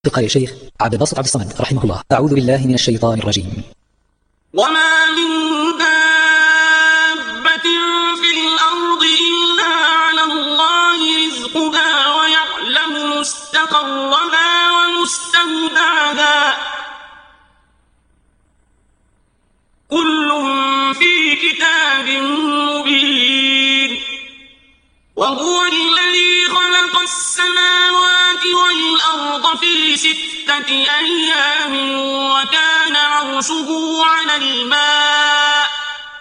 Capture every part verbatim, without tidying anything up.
تقرأ يا شيخ عبد الباسط عبد الصمد رحمه الله. أعوذ بالله من الشيطان الرجيم. وما من دابة في الأرض إلا على الله رزقها ويعلم مستقرها ومستودعها كل في كتاب مبين. وهو الذي خلق السماوات والأرض في ستة أيام وكان عرشه على الماء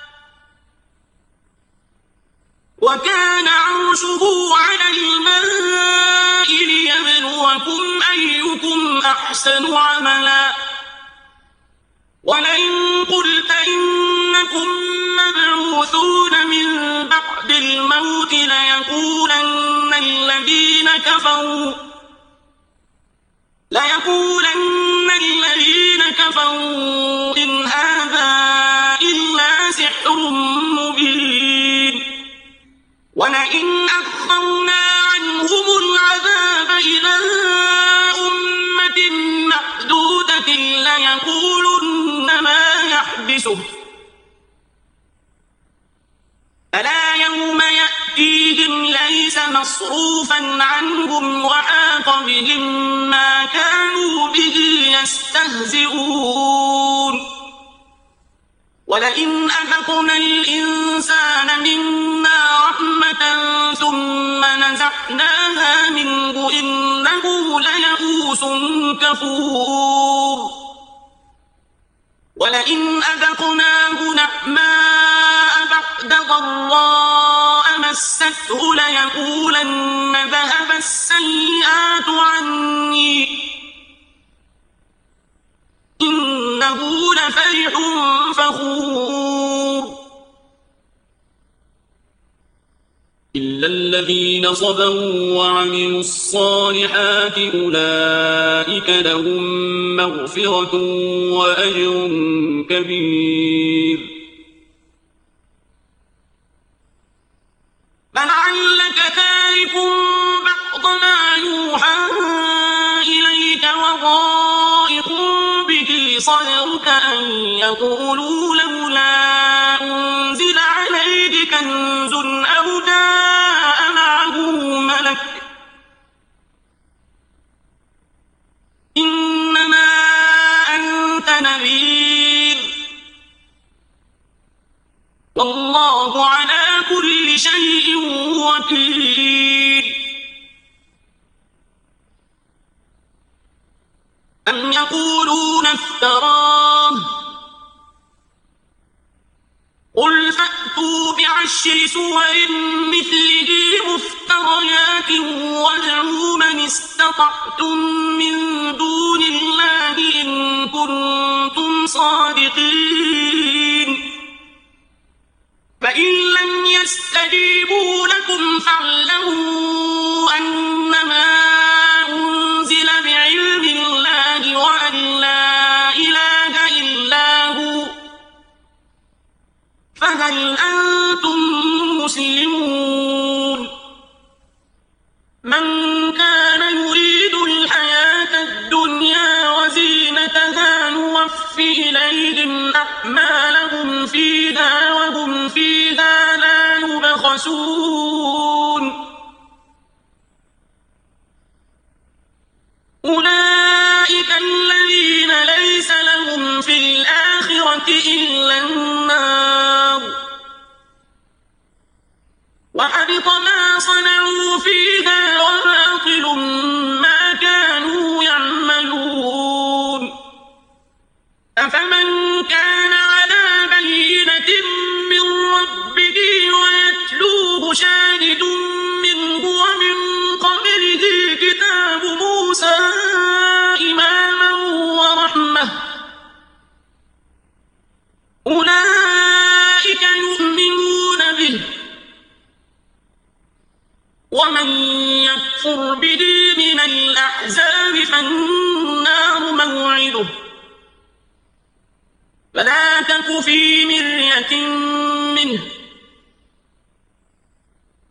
وكان عرشه على الماء ليبلوكم أيكم أحسن عملا. ولئن قلت إنكم مبعوثون من بعد الموت ليقولن الذين كفروا ليقولن الذين كفروا إن هذا إلا سحر مبين. ولئن أخرنا عنهم العذاب إلى أمة معدودة ليقولن ما يحبسه ألا يوم يأتيهم ليس مصروفا عنهم وحاق بهم ما كانوا به يستهزئون. ولئن أذقنا الإنسان منا رحمة ثم نزعناها منه إنه ليئوس كفور. ولئن أذقناه نعماء بعد ضراء مسته ليقولن ذهب السيئات عني إنه لفرح فخور. إلا الذين صبروا وعملوا الصالحات أولئك لهم مغفرة وأجر كبير. فلعلك تارك بعض ما يوحى إليك وضائق به صدرك أن يقولوا لولا أنزل عليك كنز أو جاء معه ملك إنما أنت نذير والله على كل شيء وكيل. أم يقولون افتراه قل فأتوا بعشر سور مثله مفتريات وادعوا من استطعتم من دون الله إن كنتم صادقين. فإن لم يستجيبوا لكم فاعلموا أنما أنزل بعلم الله وأن لا إله إلا هو فهل أنتم مسلمون. من كان يريد الحياة الدنيا وزينتها نوف إليهم أعمالهم فيها وهم فيها لا يبخسون. أولئك الذين ليس لهم في الآخرة إلا النار وحبط ما صنعوا فيها وباطل ما كانوا يعملون. أفمن كان على بينة من ربه ويتلوه شاهد منه ومن قبله كتاب موسى إماما ورحمة أولئك يؤمنون به ومن يكفر به من الأحزاب فالنار موعده. فلا تك في مرية منه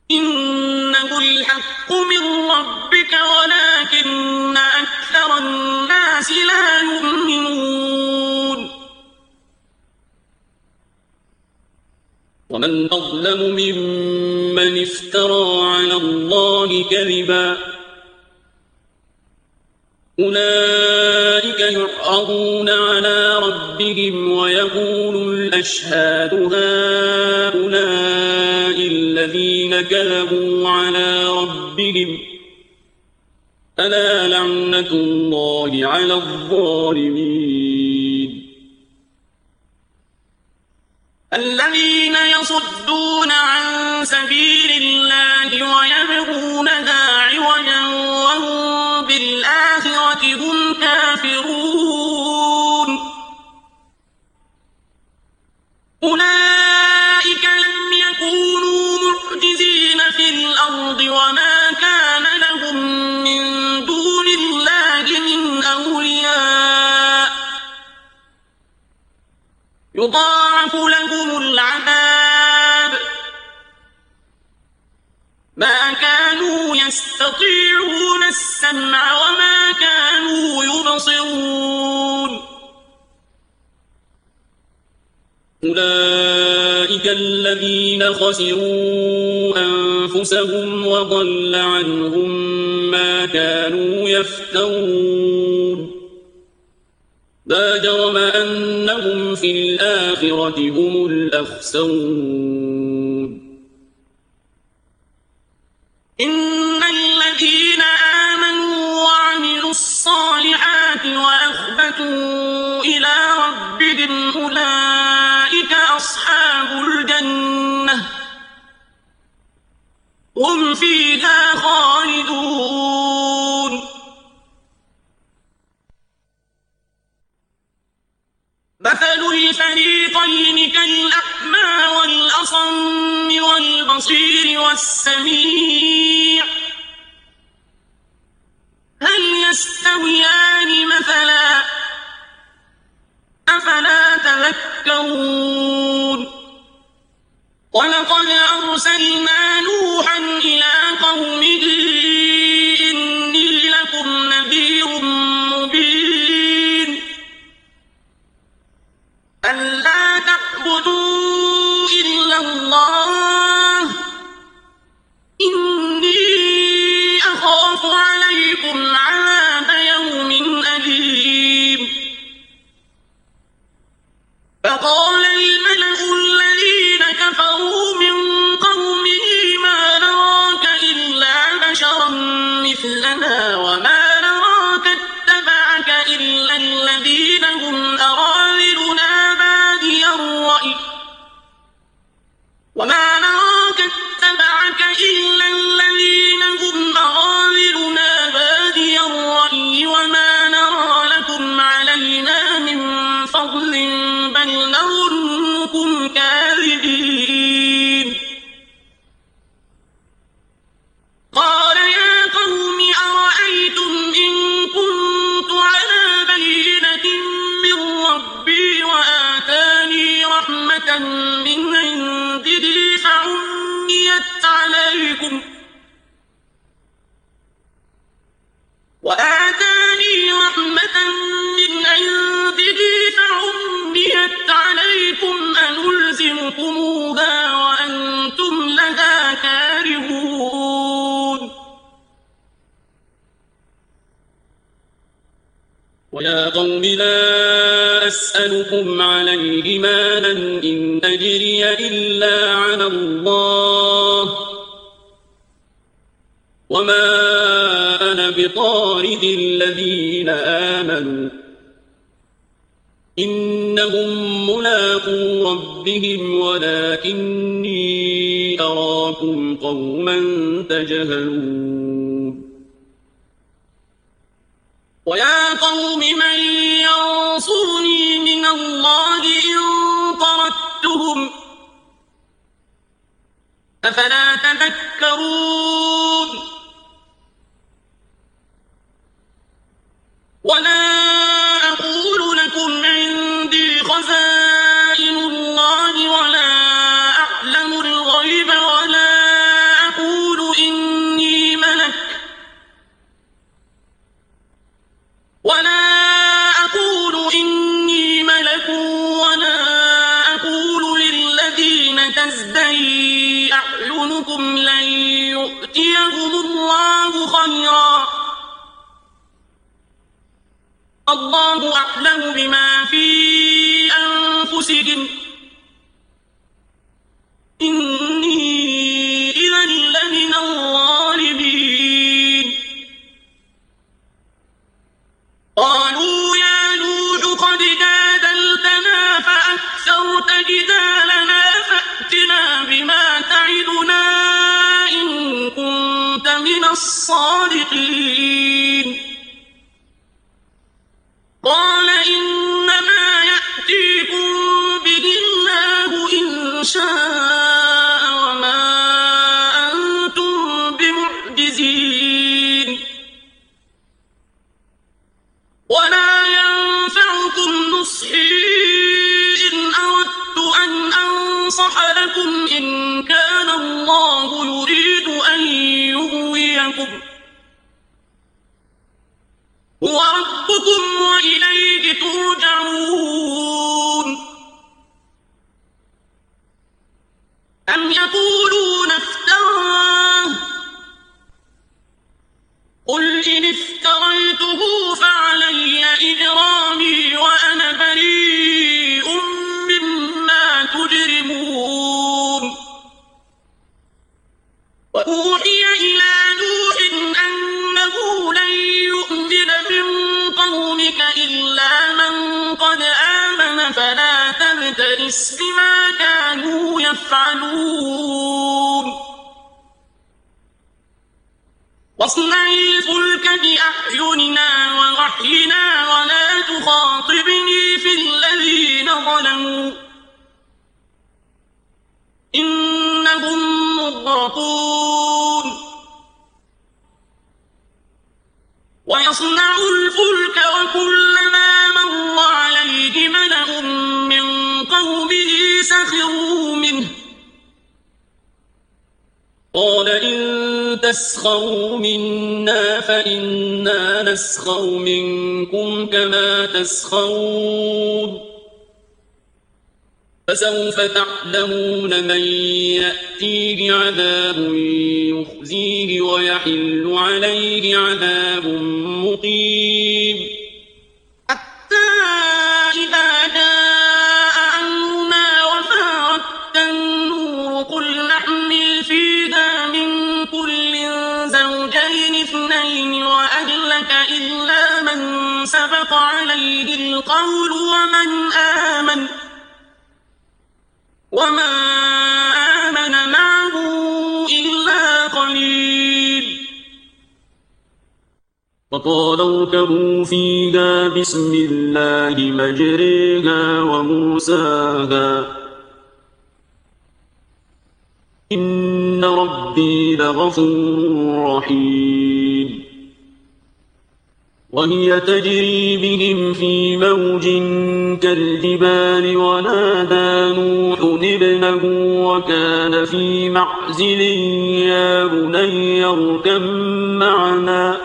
إنه الحق من ربك ولكن أكثر الناس ومن أظلم ممن افترى على الله كذبا أولئك يعرضون على ربهم ويقول الأشهاد هؤلاء الذين كذبوا على ربهم ألا لعنة الله على الظالمين الذين يصدون عن سبيل الله ويبغونها عوجا وهم بالآخرة هم كافرون أولئك لم يكونوا معجزين في الأرض وما كان لهم من دون الله من أولياء يضاعف لهم العذاب ما كانوا يستطيعون السمع وما كانوا يبصرون أولئك الذين خسروا أنفسهم وضل عنهم ما كانوا يفترون لا جرم أنهم في الآخرة هم الأخسرون إن الذين آمنوا وعملوا الصالحات وأخبتوا إلى ربهم أولئك أصحاب الجنة هم فيها خالدون مثل الفريقين كالأعمى والأصم والبصير والسميع هل يستويان مثلا أفلا تذكرون ولقد أرسلنا نوحا إلى قومه إني لكم نذير مبين ألا تعبدوا إلا الله إني أخاف عليكم عذاب يوم أليم فقال الملأ الذين كفروا من قومه ما نراك إلا بشرا مثلنا وما نراك اتبعك إلا الذين هم أراذلنا بادي الرأي وما نراك اتبعك إلا الذين هم أراذلنا بادي الرأي وما نرى لكم علينا من فضل بل نظنكم كاذبين قال يا قوم أرأيتم إن كنت على بينة من ربي وآتاني رحمة من عنده فعميت عليكم وآتاني رحمة من عنده فعميت عليكم أنلزمكموها وأنتم لها كارهون ويا قوم لا أسألكم عليه مالا إن أجري إلا على الله وما أنا بطارد الذين آمنوا إنهم ملاقو ربهم ولكني أراكم قوما تجهلون ويا قوم من ينصرني من الله إن طردتهم أفلا تذكرون ولا أقول لكم عندي خزائن الله ولا أعلم الغيب ولا أقول إني ملك ولا أقول إني ملك ولا أقول للذين تزداد الله أعلم بما في أنفسهم إني إذا لمن الظالمين قالوا يا نوح قد جادلتنا فأكثرت جدالنا فأتنا بما تعدنا إن كنت من الصادقين قال إنما يأتيكم به الله إن شاء وما أنتم بمعجزين ولا ينفعكم نصحي إن أردت أن أنصح لكم إن كان الله يريد أن يغويكم هو ربكم وإليه ترجعون أم يقولون افتراه قل إن افتريته فعلي إجرامي وأنا بريء مما تجرمون وأوحي إلى نوح أنه لن يؤمن من قومك إلا من قد آمن فلا تبتئس بما كانوا يفعلون واصنع الفلك بأعيننا ووحينا ولا تخاطبني في الذين ظلموا إنهم مغرقون ويصنع الفلك وكلما مر عليه ملأ من قومه سخروا منه قال إن تسخروا منا فإنا نسخر منكم كما تسخرون فسوف تعلمون من يأتيه عذاب يخزيه ويحل عليه عذاب مقيم حتى إذا جاء أمرنا وفارت النور قل نحمل فيها من كل زوجين اثنين وأهلك إلا من سبق عليه القول ومن آمن وما آمن معه إلا قليل وقال اركبوا فيها بسم الله مجريها ومرساها إن ربي لغفور رحيم وهي تجري بهم في موج كالجبال ونادى نوح ابنه وكان في معزل يا بني اركب معنا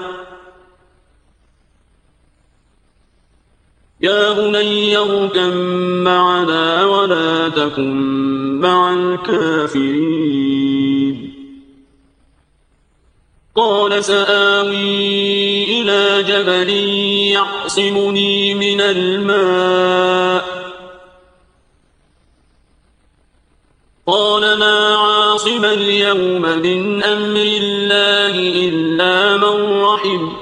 يا بني اركب معنا ولا تكن مع الكافرين قال سآوي إلى جبل يعصمني من الماء قال لا عاصم اليوم من أمر الله إلا من رحم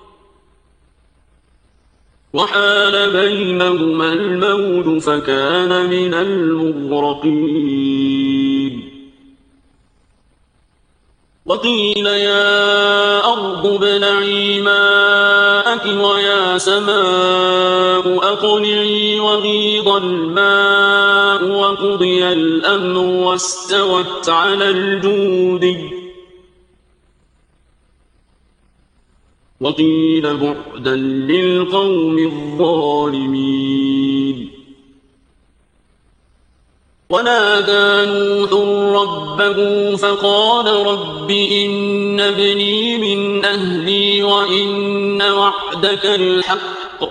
وحال بينهما الموج فكان من المغرقين وقيل يا أرض ابلعي ماءك ويا سماء أقلعي وغيض الماء وقضي الأمر واستوت على الجود وقيل بعدا للقوم الظالمين ونادى نوح ربه فقال رب إن ابني من أهلي وإن وعدك الحق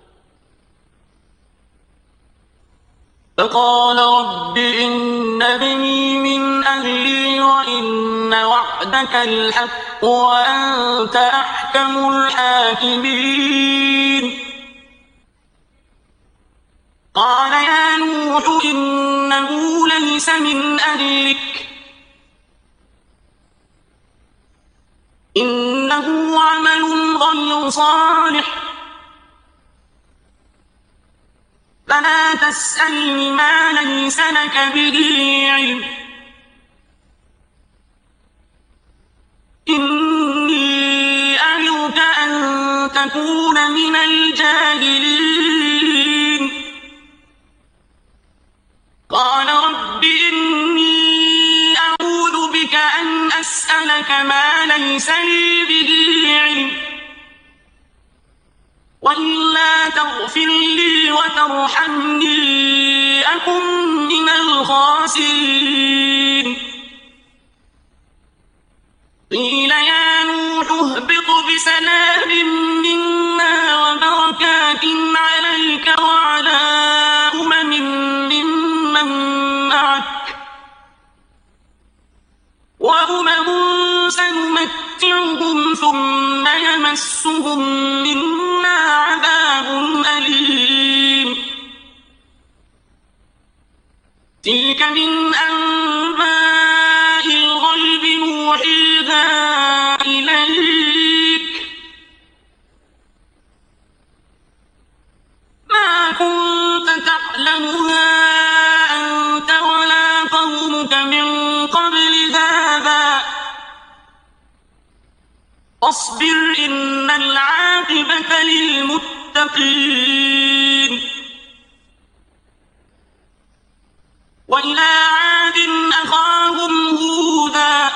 فقال رب إن ابني من أهلي وإن وعدك الحق وأنت أحكم الحاكمين قال يا نوح إنه ليس من أهلك إنه عمل غير صالح فلا تسألني ما ليس لك به علم إني أعظك أن تكون من الجاهلين قال رب إني أعوذ بك أن أسألك ما ليس لي به علم وإلا تغفر لي وترحمني أكن من الخاسرين قيل يا نوح اهبط بسلام منا وبركات عليك وعلى أمم ممن معك وأمم سنمتعهم ثم يمسهم منا عذاب أليم تلك من أنباء الغيب نوحيها إليك ما كنت تعلمها أنت ولا قومك من قبل هذا فاصبر إن العاقبة للمتقين وإلى عاد أخاهم هودا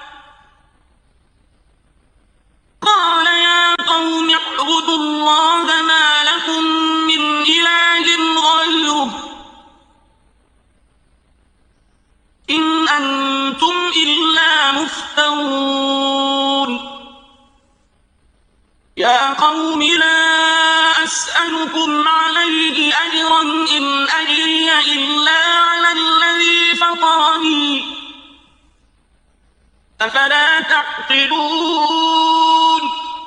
قال يا قوم اعبدوا الله ما لكم من إله غيره إن أنتم إلا مفترون يا قوم لا أسألكم عليه أجرا إن أجري إلا على الذي فطرني أفلا تعقلون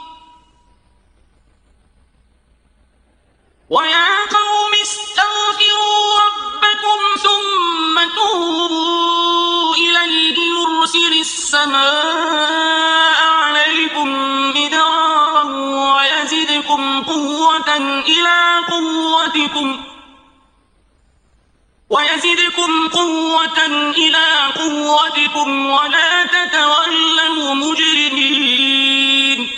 ويا قوم استغفروا ربكم ثم توبوا إليه يرسل السماء عليكم مدرارا ويزدكم قوة إلى قوتكم ويزدكم قوة إلى قوتكم ولا تتولوا مجرمين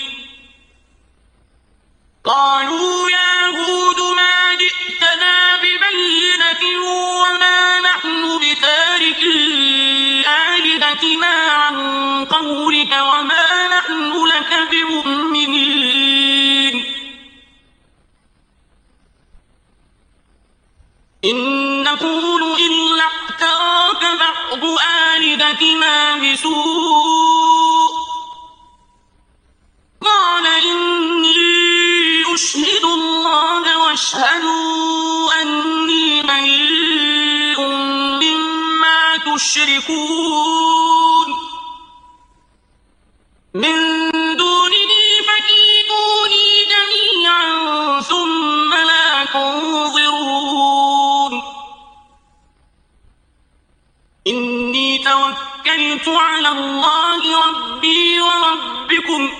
قالوا يا هود ما جئتنا ببينة وما نحن بتاركي آلهتنا عن قولك وما نحن لك بمؤمنين إن نقول إلا اعتراك بعض آلهتنا بسوء قال إني أشهد الله واشهدوا أني بريء مما تشركون من دونه فكيدوني جميعا ثم لا تنظرون إني توكلت على الله ربي وربكم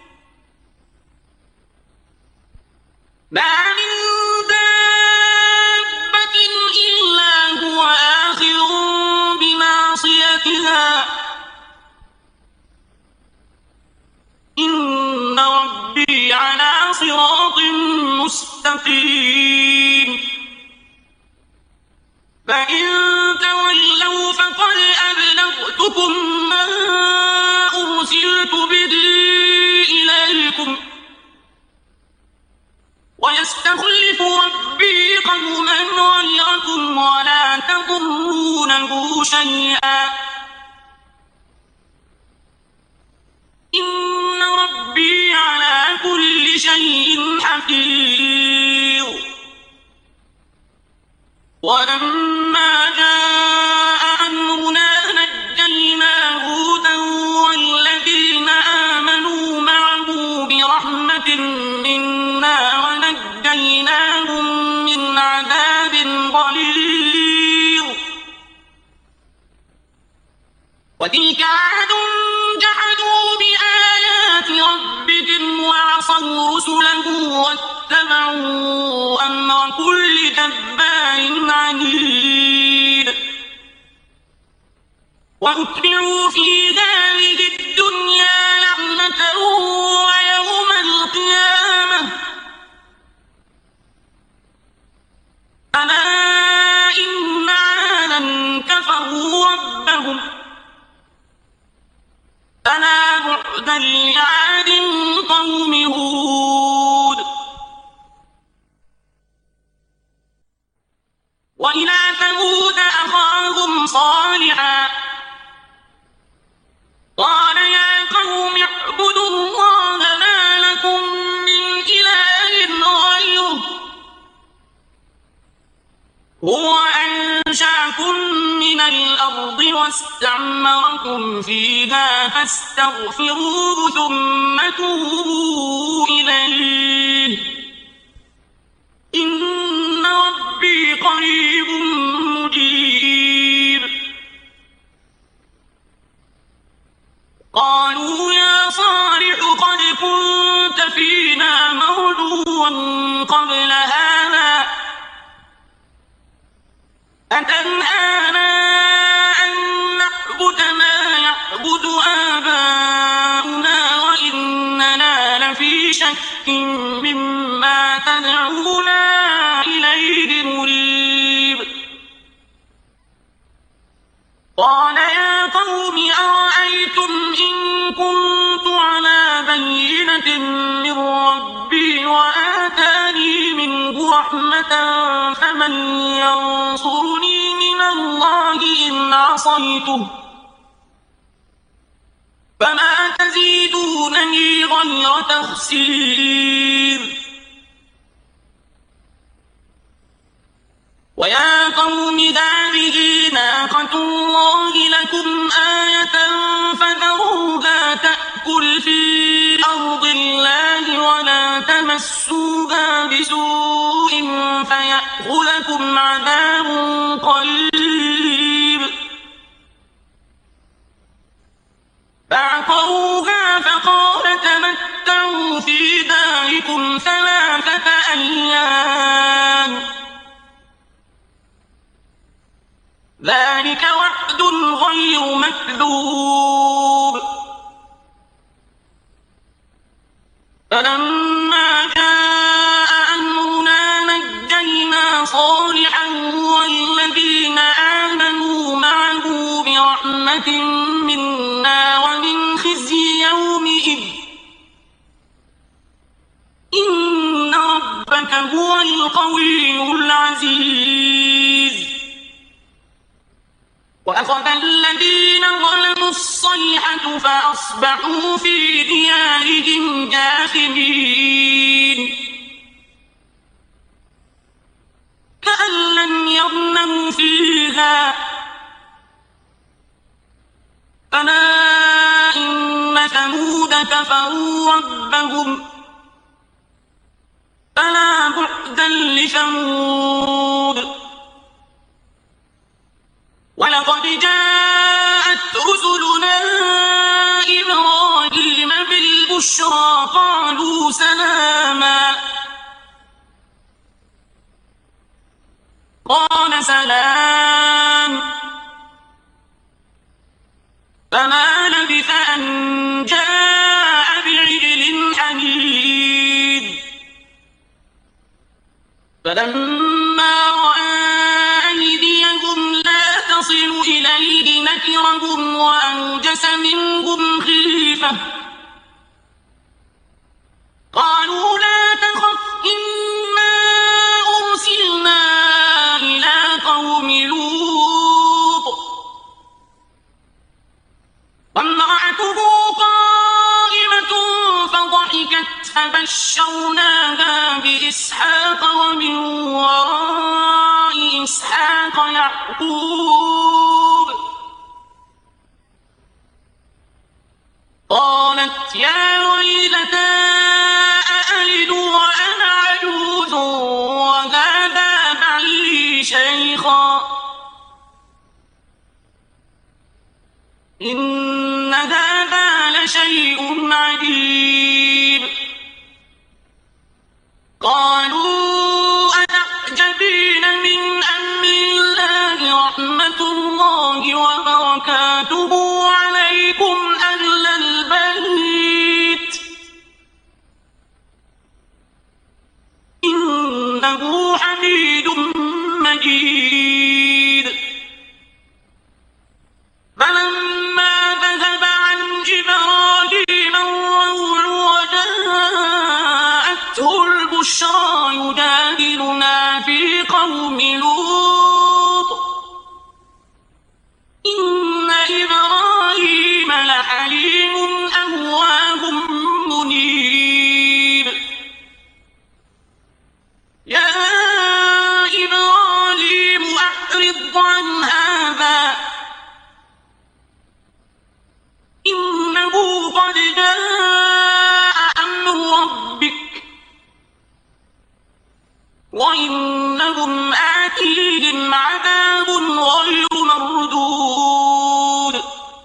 ما من دابة إلا هو آخذ بناصيتها إن ربي على صراط مستقيم فإن تولوا فقد أبلغتكم ما أرسلت به إليكم ويستخلف ربي قوما غيركم ولا تضرونه شيئا إن ربي على كل شيء حفيظ ولما جاء أمرنا نجينا هودا والذين آمنوا معه برحمة منا ونجيناهم من عذاب غليظ وتلك عاد جحدوا بآيات ربهم وعصوا رسله واتبعوا أمر كل جبار عنيد وأتبعوا في هذه الدنيا لعنة ويوم القيامة ألا إن عادا كفروا ربهم ألا بعدا لعاد قوم هود وإلى ثمود أخاهم صالحا قال يا قوم اعبدوا الله ما لكم من إله غيره هو أنشأكم من الأرض واستعمركم فيها فاستغفروه ثم توبوا إليه إن ربي قريب مجيب قالوا يا صالح قد كنت فينا مرجوا قبل هذا أتنهانا أن نعبد ما يعبد آباؤنا وإننا لفي شك مما تدعونا إليه مريب قال يا قوم أرأيتم إن كنت على بينة من ربي وآتاني منه رحمة فمن ينصرني من الله إن عصيته فما تزيدونني غير تخسير ويا قوم هذه ناقة الله لكم آية فذروها تأكل في أرض الله ولا تمسوها بسوء فيأخذكم عذاب قريب فعقروها فقال تمتعوا في داركم ثلاثة أيام ذلك وعد غير مكذوب فلما جاء أمرنا نجينا صالحا والذين آمنوا معه برحمة منا ومن خزي يومئذ إن ربك هو القوي العزيز وأخذ الذين ظلموا الصيحة فأصبحوا في ديارهم جاثمين كأن لم يغنوا فيها ألا إن ثمود كفروا ربهم فلا بعدا لثمود ولقد جاءت رسلنا إبراهيم بالبشرى قالوا سلاما قال سلام فما لبث أن جاء بعجل حنيذ فلما رأى أيديهم لا تصل إليه نكرهم وأوجس منهم خيفة قالوا لا تخف إنا أرسلنا إلى قوم لوط وامرأته قائمة فضحكت فبشرناها بإسحاق ومن وراء إسحاق يعقوب قالت يا ويلتى أألد وأنا عجوز وهذا بعلي شيء إن هذا لشيء عجيب. قالوا أتعجبين من أمر الله رحمة الله وبركاته عليكم أهل البيت إنه حميد مجيد. فلما ذهب عن إبراهيم الروع وجاءته البشرى يجادلنا في قوم لوط إن إبراهيم لحليم أواه منيب. يا إبراهيم أعرض عن هذا إنه قد جاء أمر ربك وإنهم آتيهم عذاب غير مردود.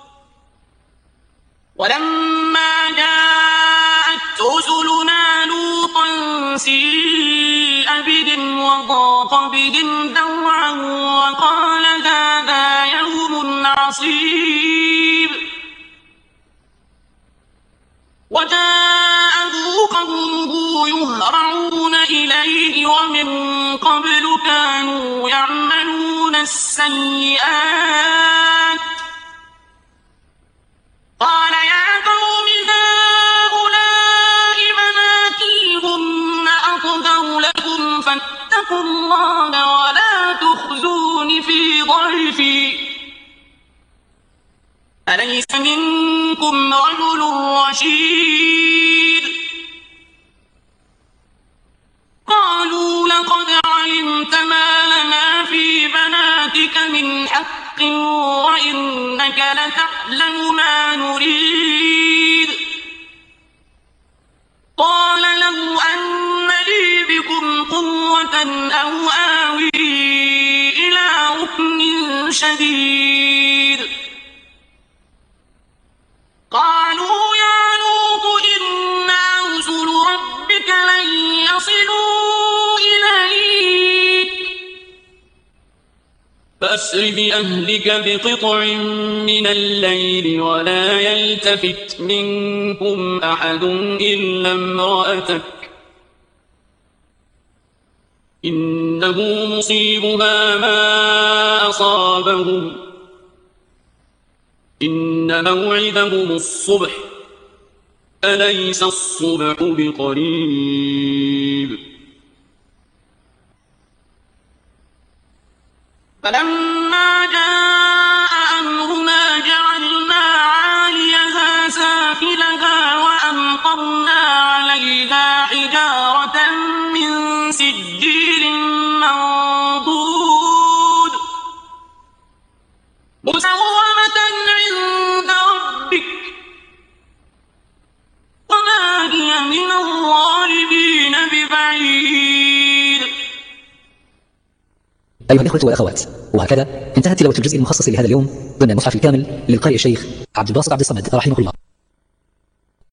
ولما جاءت رسلنا لوطا سيء بهم وضاق بهم ذرعا وقال هذا يوم عصيب. وجاءه قومه يهرعون إليه ومن قبل كانوا يعملون السيئات. قال يا قوم هؤلاء بناتي هن أطهر لكم فاتقوا الله ولا تخزون في ضيفي أليس منكم رجل رشيد. قالوا لقد علمت ما لنا في بناتك من حق وإنك لتعلم ما نريد. قال لو أن لي بكم قوة أو آوي إلى ركن شديد. قالوا يا لوط إنا رسل ربك لن يصلوا إليك فأسر بأهلك بقطع من الليل ولا يلتفت منكم أحد إلا امرأتك إنه مصيبها ما أصابهم إن موعدهم الصبح أليس الصبح بقريب. فلما جاء أمرنا جعلنا عاليها سافلها وأمطرنا عليها حجارة من سجيل منضود مسومة عند ربك وما هي من الظالمين ببعيد. أيها الإخوة والأخوات، وهكذا انتهت تلاوة الجزء المخصص لهذا اليوم ضمن المصحف الكامل للقارئ الشيخ عبد الباسط عبد الصمد رحمه الله.